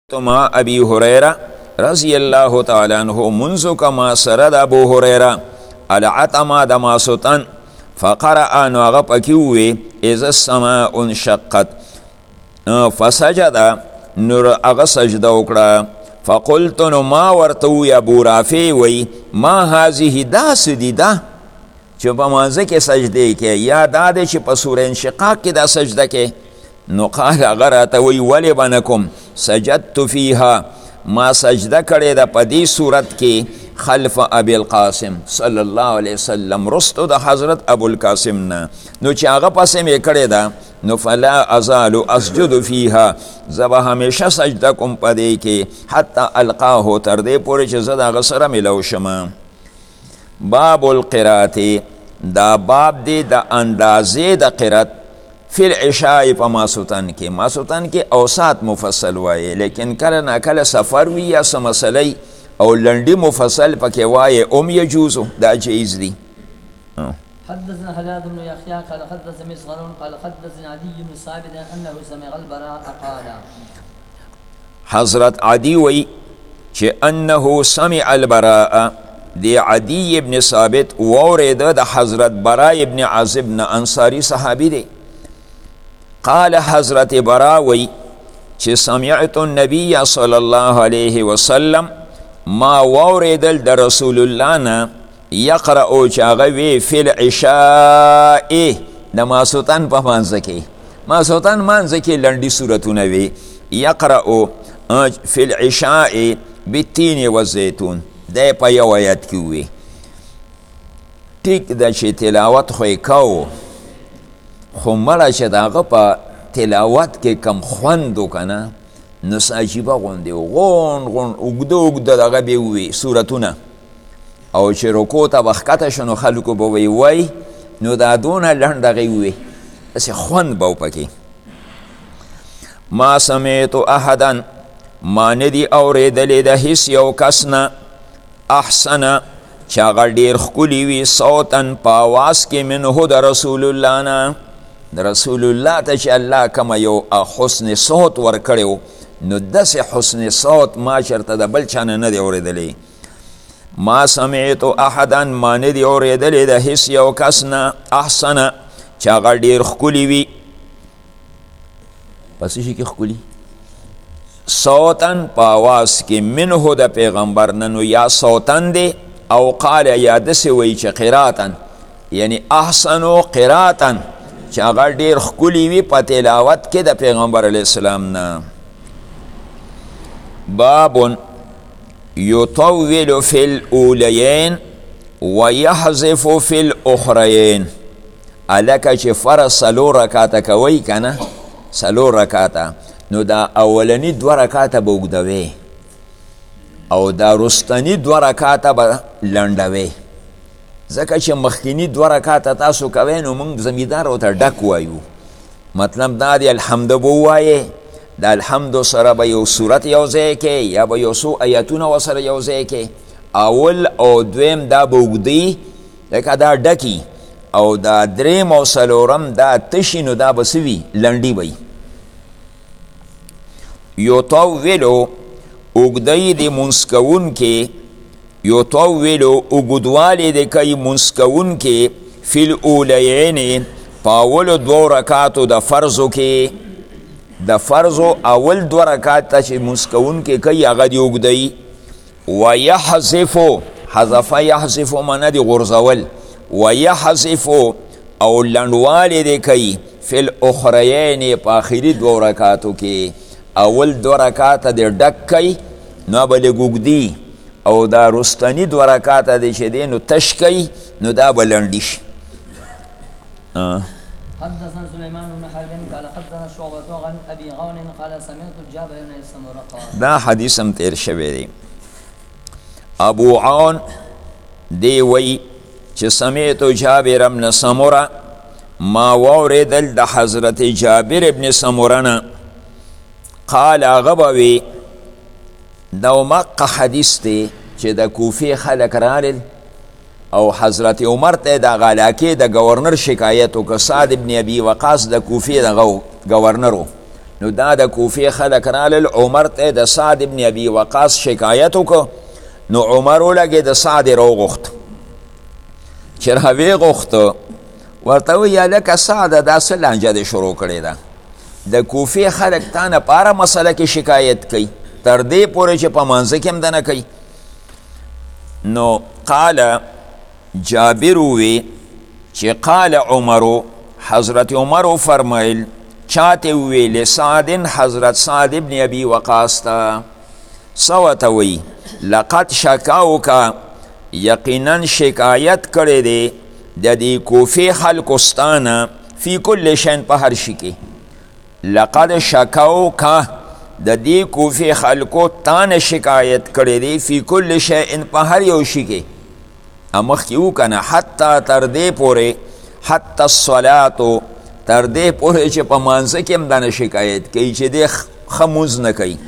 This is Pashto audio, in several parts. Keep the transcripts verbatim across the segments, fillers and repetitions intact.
مع ابي هريره رضی الله تعالی عنہ منذ کما سرد ابو هريره العتمه د ماسوتن فقرأ نو هغه پکې ووی اذا السماء انشقت فسجد نور هغه سجده وکړه فقلت نو ما ورته وی ابو رافع وی ما هذه داس دی دا چې په مانځه کې سجده کې یا دا د چې په سوره انشقاق کې دا سجده کې نو قال هغه راته وی ولې بنکم سجدت فيها ما سجده کړې ده په دې صورت کې خلف ابي القاسم صلی الله علیه وسلم رستو د حضرت ابو القاسم نه نو چې هغه پسې مې کړې ده نو فلا ازال اسجد فيها زبا همیشه سجده کوم په دې کې حتی القاه تر دې پورې چې زه د هغه سره ملو شم. باب القرات دا باب دی د اندازې د قرات فی العشاء په ماسوتن کې ماسوتن کې اوسات مفصل وایي لیکن کله نه کله سفر وي یا څه مسئله او لنډي مفصل پکې وایي ام یجوزو دا جایز دی. حدثنا حلاد بن يحيى قال حدثنا مسغر قال حدثنا عدي بن ثابت انه سمع البراء قال حضرت عدي وی چې انه سمع البراء دی عدي ابن ثابت وورده د حضرت براء ابن عازب نه انصاری صحابي دی. قال حضرت براوی چې سمعت النبي صلی الله علیه وسلم ما وردل د رسول الله نه یقرأ چې هغه وی فی العشاء د ماسوتن په مانځه کې ماسوتن مانځه کې لنډي صورتونه وی یقرأ فی العشاء بالتین والزیتون دی په یو آیت کې وی ټیک د چې تلاوت خو یې کوو خو مړه چې د هغه په تلاوت کې کم خوند وکنه نو څه عجیبه غوندې غون غون اوږده اوږده دغه به ووي صورتونه او چې رکو ته به ښکته شو نو خلکو به وی وای نو دا دونه لنډ دغې ووي داسې خوند به و پکې. ما سمعت احدا ما نه دي اورېدلې د هیڅ یو کس نه احسنه چې هغه ډېر ښکلي وي صوتن په اواز کې منهو د رسول الله نه د رسول الله ته چې الله کومه یو حسن صوت ورکړی نو داسې حسن صوت ما چېرته د بل چا نه نه دی اورېدلی. ما سمعت احدا ما نه دی اورېدلی د هیڅ یو کس نه احسنه چې هغه ډېر ښکلي وي په څه شي کې ښکلي صوتن په اواز کې منهو د پیغمبر نه نو یا صوتن دی او قال یا داسې وایي چې قراتن یعنی احسنو قراتن چې هغه ډېر ښکلي وي په تلاوت کې د پیغمبر علیه السلام نه. باب یطول فی الاولیین ویحذف فی الاخرین هلکه چې فرض څلور رکاته کوئ که نه څلور رکاته نو دا اولني دوه رکاته به اوږدوي او دا رستنی دوه رکاته به لنډوي ځکه چې مخکینی دوه رکاته تاسو کوئ نو موږ زمیدار ورته ډک وایو مطلب دا دی الحمد به ووایې د الحمد سره به یو صورت یو ځای کې یا به یو څو ایتونه ورسره یو ځای کې اول او دویم دا به اوږدي لکه دا ډکي او دا دریم او څلورم دا تشي نو دا به څه وي لنډي وي. یطولو اوږدی د مونځ کوونکې یطولو اوږدوالی د کوي مونځ کوونکې فی الاولیین په اولو دوو رکاتو د فرضو کې د فرضو اول دوه رکاته چې مونځ کوونکې کوي هغه د اوږدی ویحذفو حذفه یحذفو معنه د غورځول ویحذفو او لنډوالی د کوي فی الاخرین په آخري دوو رکاتو کې اول دو رکاته دی ډک کوي نو به لږ اوږدي او دا رستنی دو رکاته دی چې دی نو تش کوي نو دا به لنډي شي. حدثنا سليمان بن حرب قال حدثنا شعبة عن ابي عون قال سمعت جابر بن سمرة قال دا حدیث هم تیر شوی دی. ابو عون دی وی چې سمعت جابر بن سمرة ما واورېدل د حضرت جابر ابن سمرة نه قال غبوي دو مقه حدیث دی چې د کوفی خلک رالل او حضرت عمر ته د غلاکې د گورنر شکایت وکړ. سعد ابن ابي وقاص د کوفی د گورنرو نو دا د کوفې خلک رالل عمر ته د سعد ابن ابي وقاص شکایت وکړو نو عمر ولګې د سعد یې راوغوښت چې راویې غوښته ورته وویل هلکه سعده دا څه لانجه دې شروع کړې ده د کوفې خلک تا نه په هره مسله کې شکایت کوي تر دې پورې چې په مانځه کې هم دنه کوي نو قال جابر وی چې قال عمرو حضرت عمرو فرمایل چاته وی لسعد حضرت سعد ابن ابي وقاص ته سوته وی لقد شکاوکا یقینا شکایت کړی دی د دې کوفې خلکو ستانه فی کل شین په هر شي کې لقد شکاوکا د دې کوفې خلکو تانه شکایت کړی دی فی کل شین په هر یو شي کې امخکې وکنه حتی تر دې پورې حتی الصلاتو تر دې پورې چې په مانځه کې هم دنه شکایت کوي چې دی ښه مونځ نه کوي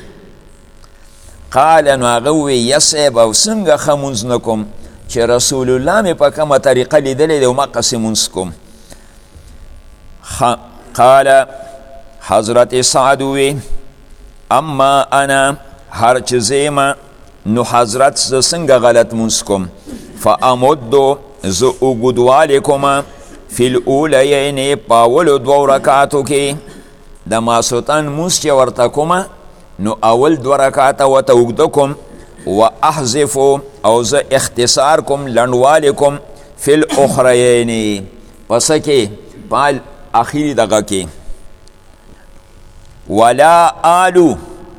قال نو هغه ووی یصب او څنګه ښه مونځ نه کوم چې رسول الله مې په کومه طریقه لیدلی دی همقسې مونځ کوم قال حضرت سعد ووی اما انا هر چې زیمه نو حضرت زه څنګه غلط مونځ کوم فامدو زه اوږدوالی کومه فی الاولیین په اولو دوو رکعاتو کې د ماسوتن مونځ چې ورته کومه نو اول دو رکعاته ورته اوږده کوم و احذفو او زه اختصار کوم لنډوالی کوم فی الاخریین پسه کې په اخیری دغه کې ولا آلو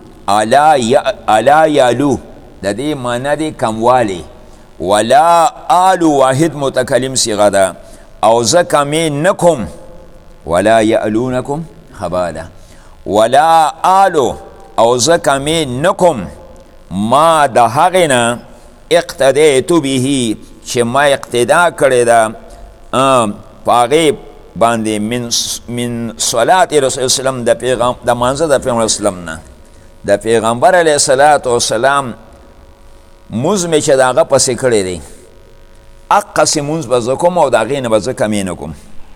الا یالو د دې معنی دی کموالی ولا آلو واحد متکلم صیغه ده او زه کمی نکم ولا یالونکم خباله ولا آلو او زه کمی نکم ما د هغې نه اقتدیتو به چې ما اقتدا کړې ده په هغې باندې من من صلات رسول اسلام د پیغام د مانځه د پیغمبر اسلام نه د پیغمبر علیه الصلاة والسلام مونځ مې چې د هغه پسې کړی دی اقصې مونځ به زه کوم او د هغې نه به زه کمې نه کوم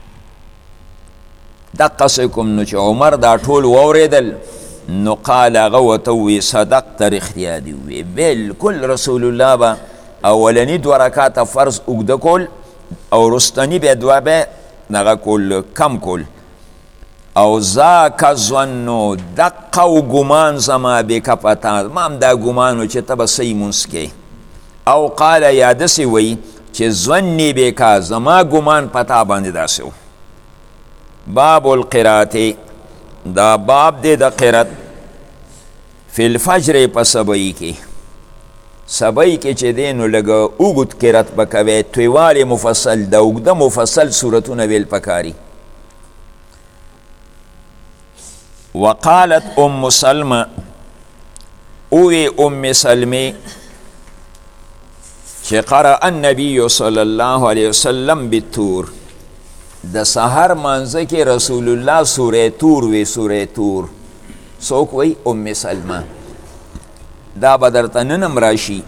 دقصې کوم نو چې عمر دا ټول واورېدل نو قال هغه ورته ووی صدقت رښتیا دي ووی بلکل رسول الله به اولني دوه رکاته فرض اوږده کول او رستني بیا دوه به نغه کول کم کول او ذاک ظنو دقه و ګمان زما بک پتا ما هم دا ګمان و چې ته به صحیح مونځ کې او قال یا داسې وی چې ظني بک زما ګمان پتا باندې داسې و باب القرات دا باب دی د قرات فی الفجر په سبعی کې سبعی کې چې دی نو لږه اوږد قرات به کوی تویوالې مفصل د اوږده مفصل صورتونه ویل پکاري وقالت ام سلمة اوی ام سلمه چې قرأ النبی صلی الله علیه وسلم بالتور د سحر منځه کې رسول الله سوره تور وی سوره تور څوک وی ام سلمه دا به درته نن هم راشي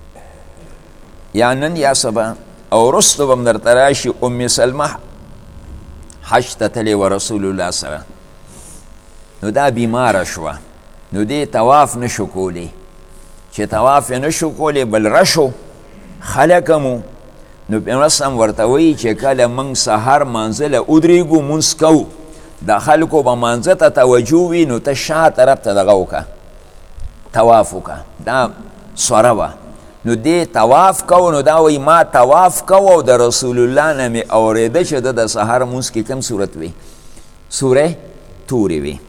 یا نن یا سبا او رستو به هم درته راشي ام سلمه حج ته تلې و رسول الله سره نو دا بیماره شوه نو دی طواف نشو کولی چې طواف نشو کولی بل رشو خلکمو نو پیغمبر ورته وایي چې کله موږ سحر مانځه له ودرېږو مونځ کوو د خلکو به مانځه ته توجه وي نو ته شا طرف ته دغه وکړه طواف وکړه دا سوره وه نو دی طواف کو نو دا وایي ما طواف کو او د رسول الله نه مې اورېده چې د د سحر مونځ کې کوم صورت وي سوره تورې وي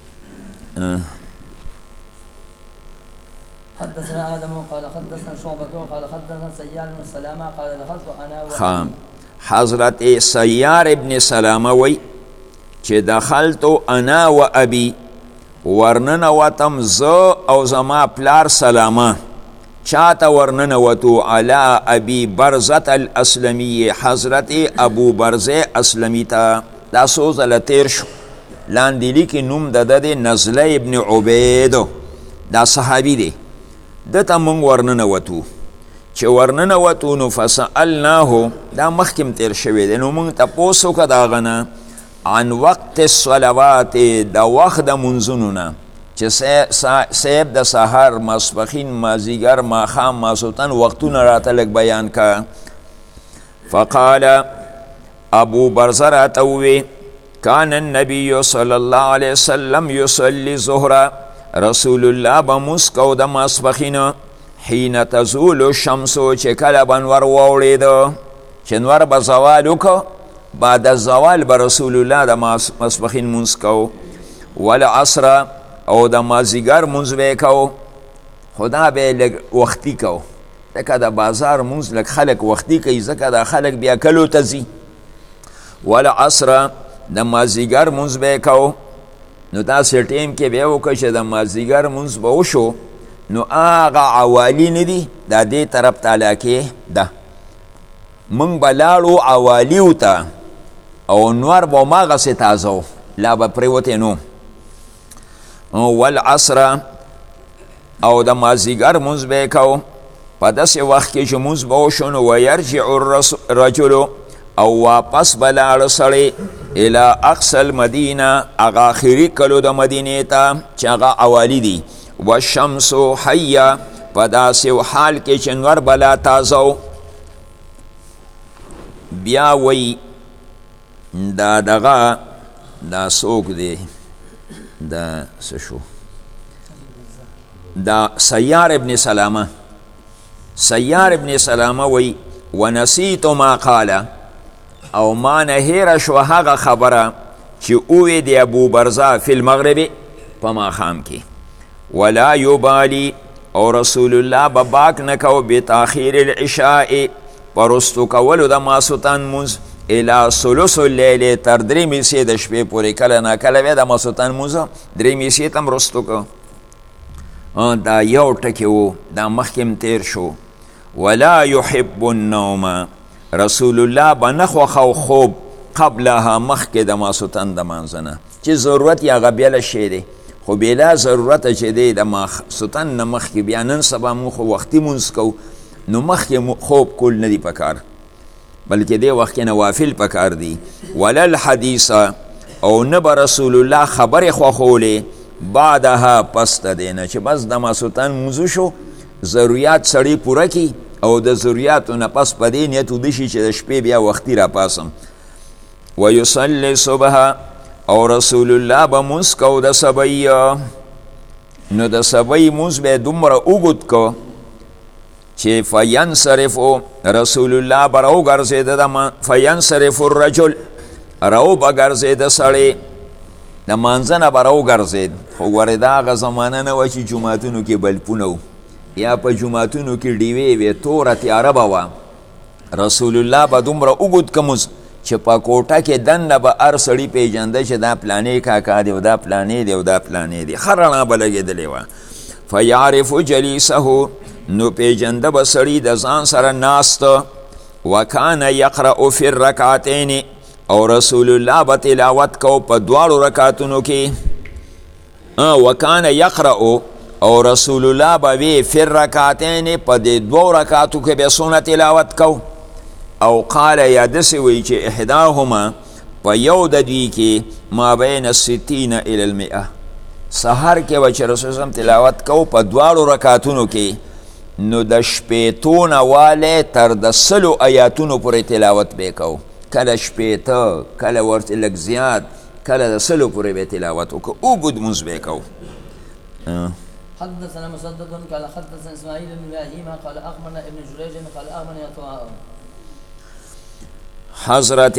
حدثنا آدم قال حدثنا شعبة قال حدثنا سيار بن سلامة قال دخلت أنا و خام حضرت سیار ابن سلامه وی چې دخلتو انا و ابي ورننوتم زه او زما پلار سلامه چاته ورننوتو علی ابي برزة الاسلمي حضرت ابو برزه اسلمی ته دا څو ځله تیر شو لاندې لیکي نوم د ده دی نزله ابن عبیدو دا صحابي دی دته مونږ ورننوتو چې ورننوتو نو فسألناه دا مخکې تیر شوی دی نو مونږ تپوس وکړه د هغه نه عن وقت الصلوات د وخت د منځونو نه چې سیب د سهار ماسپښین مازدیګر ماښام ماسخوتن وختونه راته لږ بیان کا. فقال ابو برزه راته ووی کان النبی صلی الله علیه وسلم یصلی ظهر رسول الله به مونځ کو د ماسپښین حین تزول الشمس چې کله به نور واوړېده چې نور به زوال وکړو بعد الزوال به رسول الله د ماسپښین مونځ کو. والعصر او د مازدیګر مونځ به یې کو خو دا به یې لږ وختي کو ځکه د بازار مونځ لږ خلک وختي کوي ځکه دا خلک بیا کلو ته ځي. والعصر د مازدیګر مونځ به یې کو نو داسې ټیم کې به یې وکړه چې د مازدیګر مونځ به وشو نو هغه عوالي نه دي دا دې طرف ته علاقې ده موږ به لاړو عوالیو ته او نور به هماغسې تازه و لا به پرېوتی نو. والعصر او د مازدیګر مونځ به یې کو په داسې وخت کې چې مونځ به وشو نو ویرجع الرجل او واپس به لاړه سړی الى اقصى المدینه هغه آخري کلو د مدینې ته چې هغه عوالی دي. والشمس حیه په داسې حال کې چې نور به لا تازه و. بیا وی دا دغه دا څوک دی دا څه شو دا سیار ابن سلامه سیار ابن سلامه وی ونسیت ما قال او ما نه هیره شوه هغه خبره چې اووی د ابو برزه فی المغرب په ماښام کې ولا یبالی او رسول الله به باک نه کو بتاخیر العشاء په رستو کولو د ماسخوتن مونځ الى ثلث اللیل تر درې میسې د شپې پورې کله نه کله بیا د ماسخوتن مونځ درې میسې ته م رستو کو. دا یو ټکې و دا مخکې م تیر شو. ولا یحب النوم رسول الله به نه خوښو خوب قبلها مخکې د ماسخوتن د مانځه نه چې ضرورت یې هغه بیله شی دی خو بلا ضرورت چې دی د ماسخوتن نه مخکې بیا نن سبا مونږ خو وختي مونځ کوو نو مخکې خوب کول نه دی پکار بلکې دی وخت کې نوافل پکار دی. ولا الحدیث او نه به رسول الله خبرې خوښولې بعدها پس د دی نه چې بس د ماسخوتن مونځ شو ضروریات سړی پوره کړي او د ضروریاتو نه پس په دې نیت وده شي چې د شپې بیا وختي راپاسم. ویصلی صبح او رسول الله به مونځ کو د سبی نو د سبی مونځ به یې دومره اوږد کو چې فینصرفو رسول الله به راوګرځېده د فینصرف الرجل راو به ګرځېده سړی د مانځه نه به راوګرځېد خو ګورې دا هغه زمانه نه وه چې جوماتونو کې بلپونه و یا په جوماتونو کې ډیوې وې توره تیاره به وه رسول الله به دومره اوږد که مونځ چې په کوټه کې دننه به هر سړي پیژنده چې دا پلانې کاکا دی او دا پلانې دی او دا پلانې دی ښه رڼا به لګېدلې وه. فیعرف جلیسه نو پیژنده به سړي د ځان سره ناست. وکان یقرأ فی الرکعتین او رسول الله به تلاوت کو په دواړو رکعتونو کې. وکان یقرأ او رسول الله به وی فی الرکعتین په دې دوو رکعتو کې به څونه تلاوت کو او قال یا داسې وی چې احداهما په یو د دوی کې ما بین الستین الی المئه سهار کې به چې رسول الله تلاوت کو په دواړو رکعتونو کې نو د شپېتو نه والی تر د سلو آیاتونو پورې تلاوت به کو کله شپېته کله ورته لږ زیات کله د سلو پورې به تلاوت وکړو اوږد مونځ به کو. حدثنا مسدد قال حدثنا اسماعيل بن ابراهيم قال اخبرنا ابن جريج قال اخبرني عطاء حضرت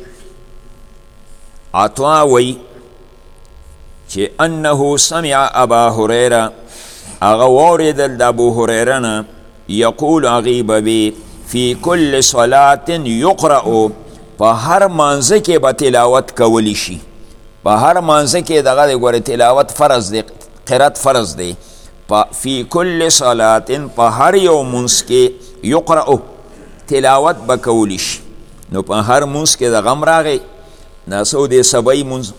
عطاء وی چې انه سمع ابا هريره اغا واردل د ابو هريره نه یقول اغیب بی فی کل صلاة یقرأ په هر مانځه کې به تلاوت کولی شي په هر مانځه کې دغه د ګورې تلاوت فرض دی قرات فرض دی فی کل صلاة په هر یو مونځ کې یقرأ تلاوت به کولی شي. نو په هر مونځ کې د غم راغی ناسو د سبی مونځ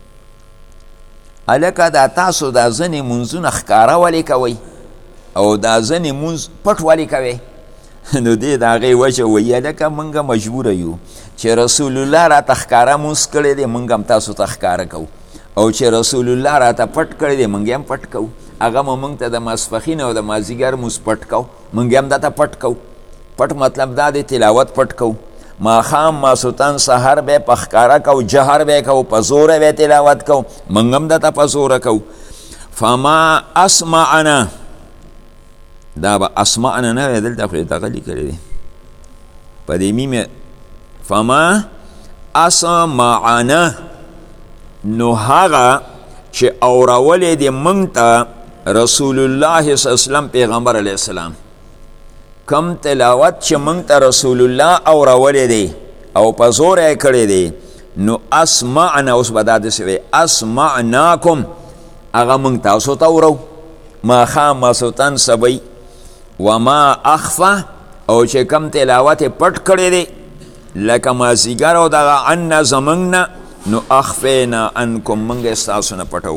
هلکه دا تاسو دا ځینې مونځونه ښکاره ولې کوئ او دا ځینې مونځ پټ ولې کوئ نو دې د هغې وجه وایي هلکه موږ مجبوره یو چې رسول الله راته ښکاره مونځ کړی دی موږ هم تاسو ته ښکاره کوو او چې رسول الله راته پټ کړی دی موږ هم پټ کوو هغه مو موږ ته د ماسپښین او د مازدیګر مونځ پټ کوو موږ هم درته پټ کوو پټ مطلب دا دی تلاوت پټ کوو ماښام ماسوتن سحر به په ښکاره کوو جهر به کوو په زوره به تلاوت کوو موږ هم درته په زوره کوو فما اسمعنا دا به اسمعنا نه وی دلته خو یې دغه لیکلی دی په دې میم فما اسمعنا نو هغه چې اورولې دی موږ ته رسول الله صلی الله علیه وسلم پیغمبر علیه السلام کم تلاوت چې موږ ته رسول الله اورولې دی او په زور یې کړی دی نو اسمعنا اوس به دا داسې وی اسمعناکم هغه موږ تاسو ته اورو ماښام ماسوتن سبی وما اخفا او چې کم تلاوت پټ کړی دی لکه مازدیګر او دغه عنا زموږ نه نو اخفینا عنکم موږ ستاسو نه پټو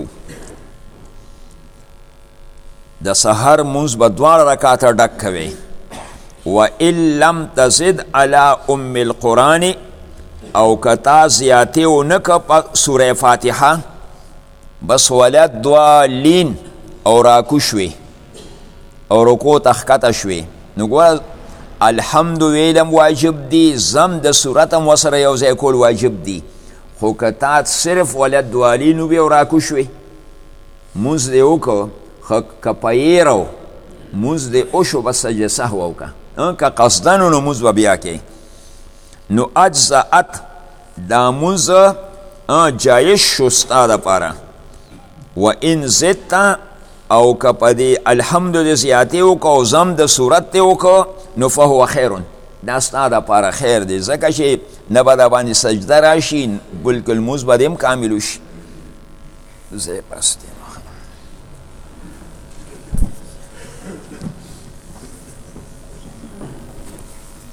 د سحر مونځ به دواړه رکاته ډک کوي وان لم تزد علی ام القرآن او کتا زیاتې ونه که په سوره فاتحه بس ولا دوالین او راکو شوي او رکو ته ښکته شوي نو ګوره الحمد ویلم واجب دی زم د صورت هم ورسره یو ځای کول واجب دی خو که تا صرف ولا دوالین ووي او راکو شوي مونځ دې وکړو خو که پیرو مونځ دې وشو بس سجده سهو وکړه که قصدن نو مونځ به بیا کوې نو اجزأت دا مونځ جایز شو ستا دپاره و ان زدت او که په دې الحمد دې زیاتې وکړه او زم د صورت دې وکړه نو فهو خیرون دا ستا دپاره خیر دی ځکه چې نه به د باندې سجده راشي بلکې لمونځ به دې هم کامل وشي زه بس دی